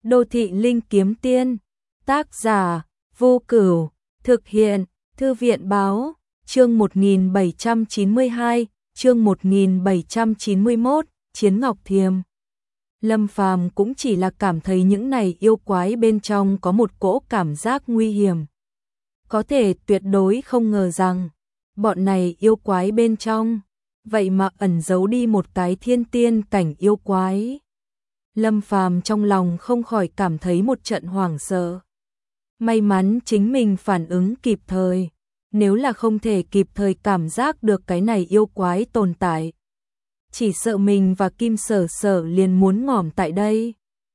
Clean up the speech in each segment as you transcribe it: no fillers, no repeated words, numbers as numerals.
Đô thị linh kiếm tiên, tác giả, Vô Cửu, thực hiện, Thư viện báo, chương 1792, chương 1791, Chiến Ngọc Thiềm. Lâm Phàm cũng chỉ là cảm thấy những này yêu quái bên trong có một cỗ cảm giác nguy hiểm. Có thể tuyệt đối không ngờ rằng, bọn này yêu quái bên trong, vậy mà ẩn giấu đi một cái thiên tiên cảnh yêu quái. Lâm Phàm trong lòng không khỏi cảm thấy một trận hoảng sợ. May mắn chính mình phản ứng kịp thời, nếu là không thể kịp thời cảm giác được cái này yêu quái tồn tại, chỉ sợ mình và Kim Sở Sở liền muốn ngỏm tại đây.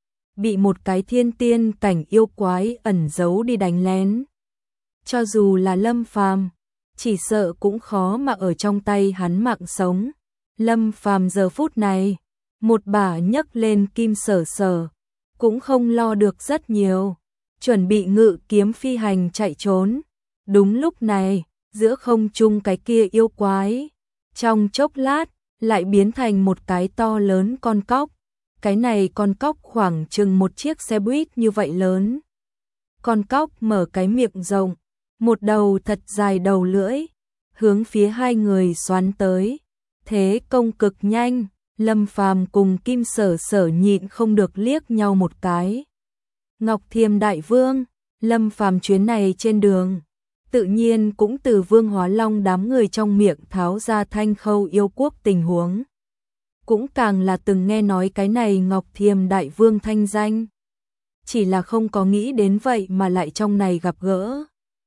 Bị một cái thiên tiên cảnh yêu quái ẩn giấu đi đánh lén. Cho dù là Lâm Phàm, chỉ sợ cũng khó mà ở trong tay hắn mạng sống. Lâm Phàm giờ phút này, một bả nhấc lên Kim Sở Sở, cũng không lo được rất nhiều, chuẩn bị ngự kiếm phi hành chạy trốn. Đúng lúc này, giữa không trung cái kia yêu quái, trong chốc lát, lại biến thành một cái to lớn con cóc. Cái này con cóc khoảng chừng một chiếc xe buýt như vậy lớn. Con cóc mở cái miệng rộng, một đầu thật dài đầu lưỡi, hướng phía hai người xoắn tới. Thế công cực nhanh, Lâm Phàm cùng Kim Sở Sở nhịn không được liếc nhau một cái. Ngọc Thiềm Đại Vương, Lâm Phàm chuyến này trên đường, tự nhiên cũng từ Vương Hóa Long đám người trong miệng tháo ra Thanh Khâu yêu quốc tình huống. Cũng càng là từng nghe nói cái này Ngọc Thiềm Đại Vương thanh danh. Chỉ là không có nghĩ đến vậy mà lại trong này gặp gỡ.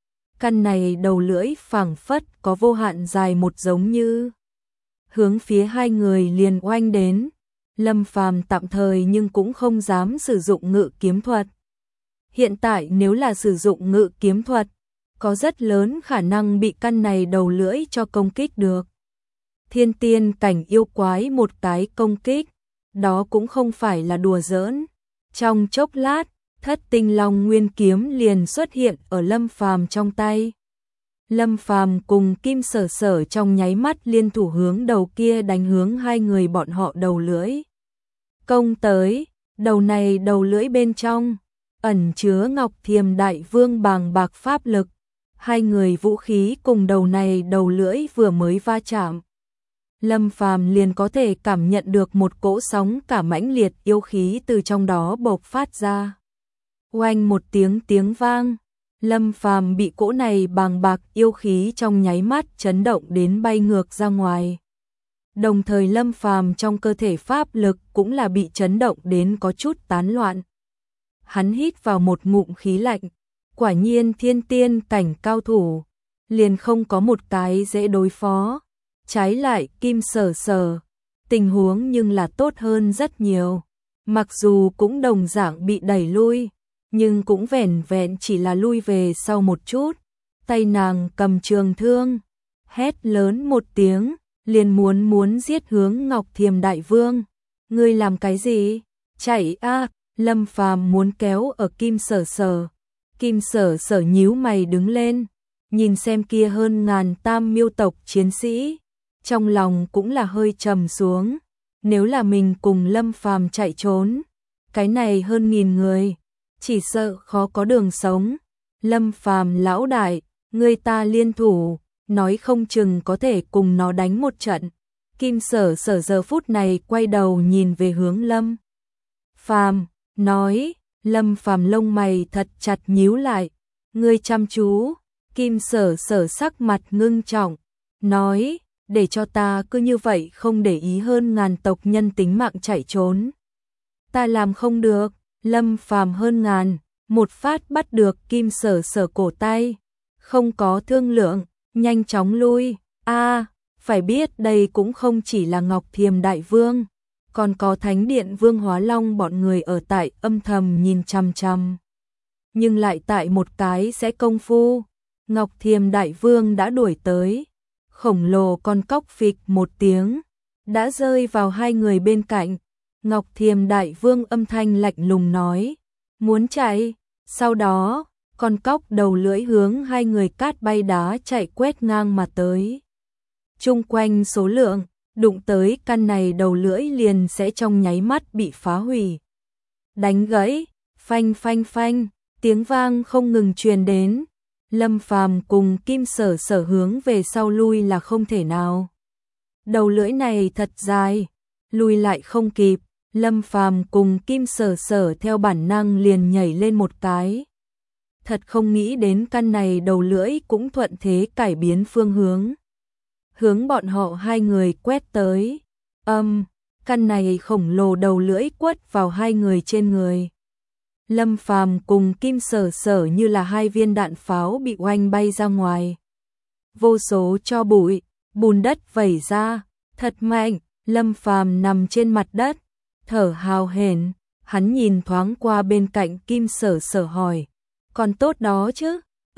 Căn này đầu lưỡi phảng phất có vô hạn dài một giống như. Hướng phía hai người liền oanh đến. Lâm Phàm tạm thời nhưng cũng không dám sử dụng ngự kiếm thuật. Hiện tại nếu là sử dụng ngự kiếm thuật, có rất lớn khả năng bị căn này đầu lưỡi cho công kích được. Thiên tiên cảnh yêu quái một cái công kích, đó cũng không phải là đùa giỡn. Trong chốc lát, Thất Tinh Long Nguyên kiếm liền xuất hiện ở Lâm Phàm trong tay. Lâm Phàm cùng Kim Sở Sở trong nháy mắt liên thủ hướng đầu kia đánh hướng hai người bọn họ đầu lưỡi. Công tới, đầu này đầu lưỡi bên trong, ẩn chứa Ngọc Thiềm Đại Vương bàng bạc pháp lực. Hai người vũ khí cùng đầu này đầu lưỡi vừa mới va chạm, Lâm Phàm liền có thể cảm nhận được một cỗ sóng cả mãnh liệt yêu khí từ trong đó bộc phát ra. Oanh một tiếng vang, Lâm Phàm bị cỗ này bàng bạc yêu khí trong nháy mắt chấn động đến bay ngược ra ngoài. Đồng thời Lâm Phàm trong cơ thể pháp lực cũng là bị chấn động đến có chút tán loạn. Hắn hít vào một ngụm khí lạnh, quả nhiên thiên tiên cảnh cao thủ, liền không có một cái dễ đối phó. Trái lại Kim Sở Sở, tình huống nhưng là tốt hơn rất nhiều. Mặc dù cũng đồng dạng bị đẩy lui, nhưng cũng vẻn vẹn chỉ là lui về sau một chút. Tay nàng cầm trường thương, hét lớn một tiếng, liền muốn giết hướng Ngọc Thiềm Đại Vương. Ngươi làm cái gì? Chạy a! Lâm Phàm muốn kéo ở Kim Sở Sở. Kim Sở Sở nhíu mày đứng lên, nhìn xem kia hơn ngàn Tam Miêu tộc chiến sĩ, trong lòng cũng là hơi trầm xuống. Nếu là mình cùng Lâm Phàm chạy trốn, cái này hơn nghìn người, chỉ sợ khó có đường sống. Lâm Phàm lão đại, người ta liên thủ, nói không chừng có thể cùng nó đánh một trận. Kim Sở Sở giờ phút này quay đầu nhìn về hướng Lâm Phàm, nói. Lâm Phàm lông mày thật chặt nhíu lại, ngươi chăm chú. Kim Sở Sở sắc mặt ngưng trọng, nói, để cho ta cứ như vậy không để ý hơn ngàn tộc nhân tính mạng chạy trốn. Ta làm không được. Lâm Phàm hơn ngàn, một phát bắt được Kim Sở Sở cổ tay, không có thương lượng, nhanh chóng lui. Phải biết đây cũng không chỉ là Ngọc Thiềm Đại Vương, còn có Thánh Điện Vương Hóa Long bọn người ở tại âm thầm nhìn chằm chằm. Nhưng lại tại một cái sẽ công phu, Ngọc Thiềm Đại Vương đã đuổi tới. Khổng lồ con cóc phịch một tiếng, đã rơi vào hai người bên cạnh. Ngọc Thiềm Đại Vương âm thanh lạnh lùng nói, muốn chạy. Sau đó, con cóc đầu lưỡi hướng hai người cát bay đá chạy quét ngang mà tới. Chung quanh số lượng, đụng tới căn này đầu lưỡi liền sẽ trong nháy mắt bị phá hủy. Đánh gãy, Phanh phanh phanh, tiếng vang không ngừng truyền đến. Lâm Phàm cùng Kim Sở Sở hướng về sau lui là không thể nào. Đầu lưỡi này thật dài, lui lại không kịp, Lâm Phàm cùng Kim Sở Sở theo bản năng liền nhảy lên một cái. Thật không nghĩ đến căn này đầu lưỡi cũng thuận thế cải biến phương hướng. Hướng bọn họ hai người quét tới. Căn này khổng lồ đầu lưỡi quất vào hai người trên người. Lâm Phàm cùng Kim Sở Sở như là hai viên đạn pháo bị oanh bay ra ngoài. Vô số tro bụi, bùn đất vẩy ra, thật mạnh. Lâm Phàm nằm trên mặt đất, thở hào hển. Hắn nhìn thoáng qua bên cạnh Kim Sở Sở hỏi, còn tốt đó chứ?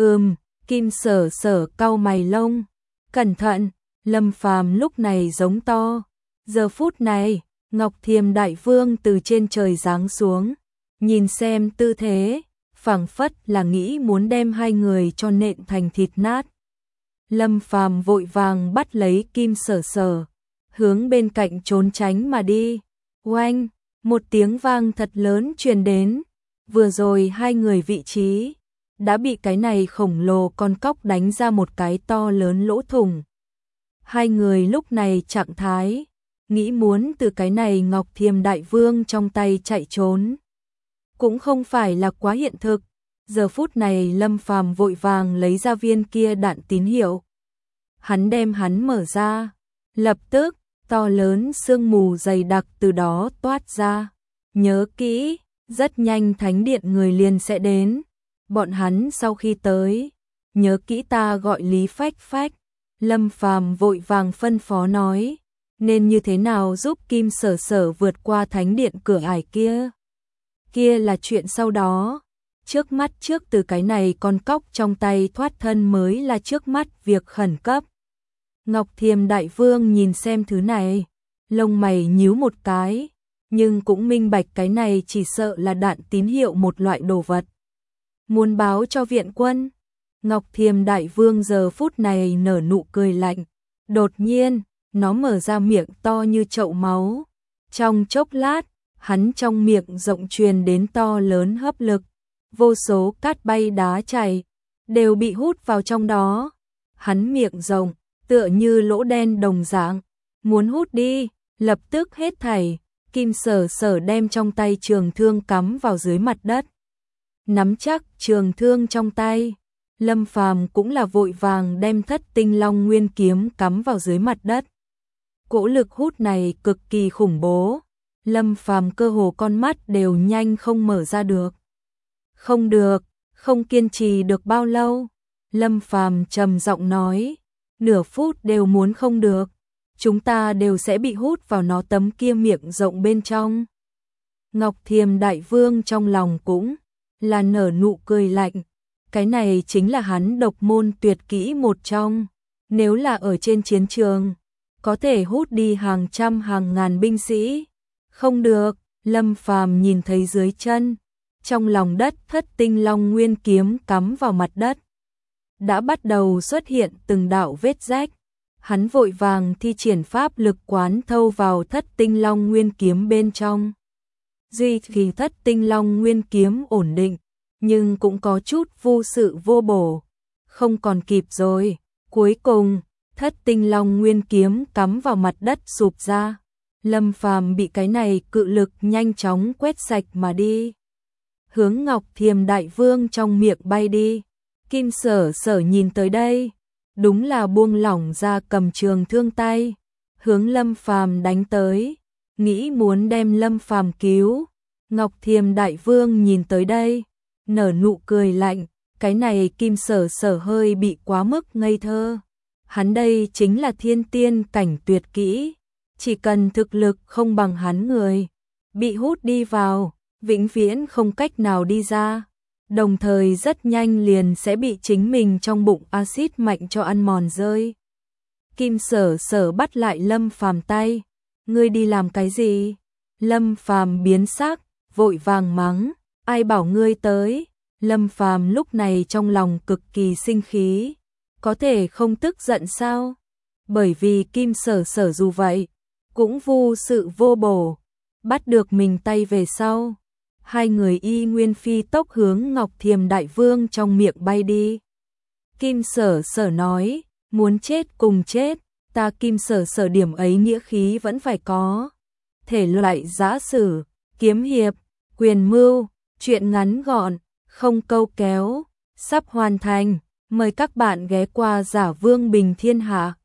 Kim Sở Sở cau mày lông. Cẩn thận, Lâm Phàm lúc này giống to. Giờ phút này, Ngọc Thiềm Đại Vương từ trên trời giáng xuống, nhìn xem tư thế, phảng phất là nghĩ muốn đem hai người cho nện thành thịt nát. Lâm Phàm vội vàng bắt lấy Kim Sở Sở, hướng bên cạnh trốn tránh mà đi. Oanh, một tiếng vang thật lớn truyền đến. Vừa rồi hai người vị trí đã bị cái này khổng lồ con cóc đánh ra một cái to lớn lỗ thủng. Hai người lúc này trạng thái, nghĩ muốn từ cái này Ngọc Thiềm Đại Vương trong tay chạy trốn, cũng không phải là quá hiện thực. Giờ phút này Lâm Phàm vội vàng lấy ra viên kia đạn tín hiệu. Hắn đem hắn mở ra, lập tức, to lớn sương mù dày đặc từ đó toát ra. Nhớ kỹ, rất nhanh thánh điện người liền sẽ đến. Bọn hắn sau khi tới, nhớ kỹ ta gọi Lý Phách Phách. Lâm Phàm vội vàng phân phó nói, nên như thế nào giúp Kim Sở Sở vượt qua thánh điện cửa ải kia. Kia là chuyện sau đó. Trước mắt trước từ cái này con cóc trong tay thoát thân mới là trước mắt việc khẩn cấp. Ngọc Thiềm Đại Vương nhìn xem thứ này, lông mày nhíu một cái, nhưng cũng minh bạch cái này chỉ sợ là đạn tín hiệu một loại đồ vật. Muốn báo cho viện quân. Ngọc Thiềm Đại Vương giờ phút này nở nụ cười lạnh. Đột nhiên, nó mở ra miệng to như chậu máu. Trong chốc lát, hắn trong miệng rộng truyền đến to lớn hấp lực. Vô số cát bay đá chảy, đều bị hút vào trong đó. Hắn miệng rộng, tựa như lỗ đen đồng dạng, muốn hút đi, lập tức hết thảy. Kim Sở Sở đem trong tay trường thương cắm vào dưới mặt đất. Nắm chắc trường thương trong tay, Lâm Phàm cũng là vội vàng đem Thất Tinh Long Nguyên kiếm cắm vào dưới mặt đất. Cỗ lực hút này cực kỳ khủng bố, Lâm Phàm cơ hồ con mắt đều nhanh không mở ra được. Không được, không kiên trì được bao lâu. Lâm Phàm trầm giọng nói, nửa phút đều muốn không được, chúng ta đều sẽ bị hút vào nó tấm kia miệng rộng bên trong. Ngọc Thiềm Đại Vương trong lòng cũng là nở nụ cười lạnh. Cái này chính là hắn độc môn tuyệt kỹ một trong. Nếu là ở trên chiến trường, có thể hút đi hàng trăm hàng ngàn binh sĩ. Không được, Lâm Phàm nhìn thấy dưới chân, trong lòng đất Thất Tinh Long Nguyên kiếm cắm vào mặt đất, đã bắt đầu xuất hiện từng đạo vết rách. Hắn vội vàng thi triển pháp lực quán thâu vào Thất Tinh Long Nguyên kiếm bên trong. Duy trì Thất Tinh Long Nguyên kiếm ổn định, nhưng cũng có chút vô sự vô bổ. Không còn kịp rồi. Cuối cùng, Thất Tinh Long Nguyên kiếm cắm vào mặt đất sụp ra. Lâm Phàm bị cái này cự lực nhanh chóng quét sạch mà đi, hướng Ngọc Thiềm Đại Vương trong miệng bay đi. Kim Sở Sở nhìn tới đây, đúng là buông lỏng ra cầm trường thương tay, hướng Lâm Phàm đánh tới, nghĩ muốn đem Lâm Phàm cứu. Ngọc Thiềm Đại Vương nhìn tới đây, nở nụ cười lạnh, cái này Kim Sở Sở hơi bị quá mức ngây thơ. Hắn đây chính là thiên tiên cảnh tuyệt kỹ, chỉ cần thực lực không bằng hắn người, bị hút đi vào, vĩnh viễn không cách nào đi ra, đồng thời rất nhanh liền sẽ bị chính mình trong bụng axit mạnh cho ăn mòn rơi. Kim Sở Sở bắt lại Lâm Phàm tay, ngươi đi làm cái gì? Lâm Phàm biến sắc, vội vàng mắng, ai bảo ngươi tới? Lâm Phàm lúc này trong lòng cực kỳ sinh khí, có thể không tức giận sao? Bởi vì Kim Sở Sở dù vậy, cũng vô sự vô bổ, bắt được mình tay về sau. hai người y nguyên phi tốc hướng Ngọc Thiềm Đại Vương trong miệng bay đi. Kim Sở Sở nói, muốn chết cùng chết, ta Kim Sở Sở điểm ấy nghĩa khí vẫn phải có. Thể loại giã sử, kiếm hiệp, quyền mưu, truyện ngắn gọn, không câu kéo, sắp hoàn thành. Mời các bạn ghé qua Giả Vương Bình Thiên Hạ.